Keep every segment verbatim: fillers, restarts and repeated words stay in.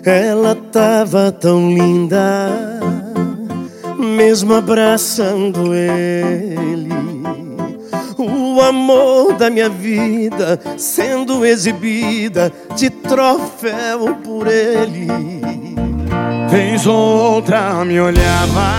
Ela tava tão linda, mesmo abraçando ele. O amor da minha vida sendo exibida de troféu por ele. Vez ou outra me olhava,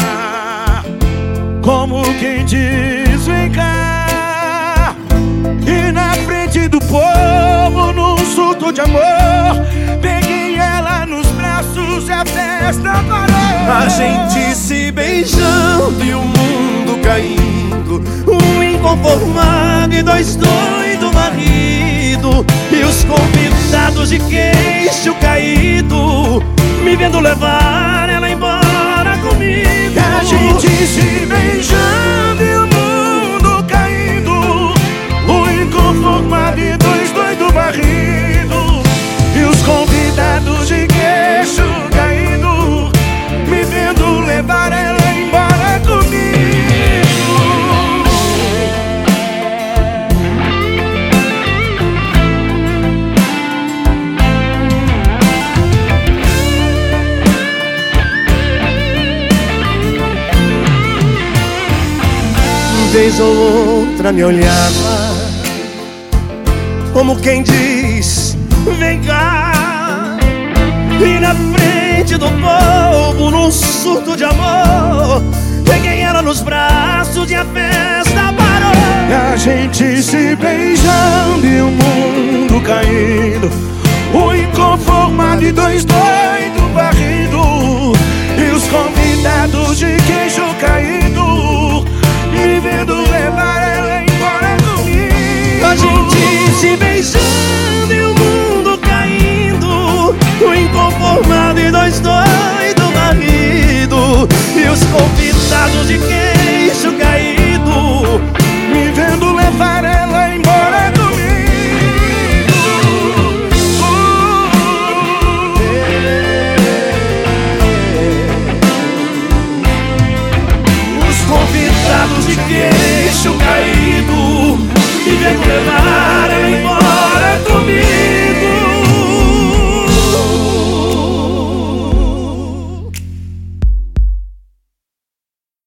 como quem diz vem cá. E na frente do povo, num surto de amor, peguei ela nos braços e a festa parou. A gente se beijando e o mundo caindo, um inconformado e dois doidos marido. E os convidados de queixo caído, me vendo levar ela embora comigo. A gente se beijando e o mundo caindo, um inconformado e dois doidos marido. E os convidados de queixo caído, me vendo levar ela embora comigo. Vez ou outra me olhava, como quem diz, vem cá. E na frente do povo, num surto de amor, peguei ela nos braços e a festa parou. E a gente se beijando e o mundo caindo, o inconformado e dois doidos varrido. E os convidados de queixo caído, me vendo levar ela embora comigo. A gente se beijando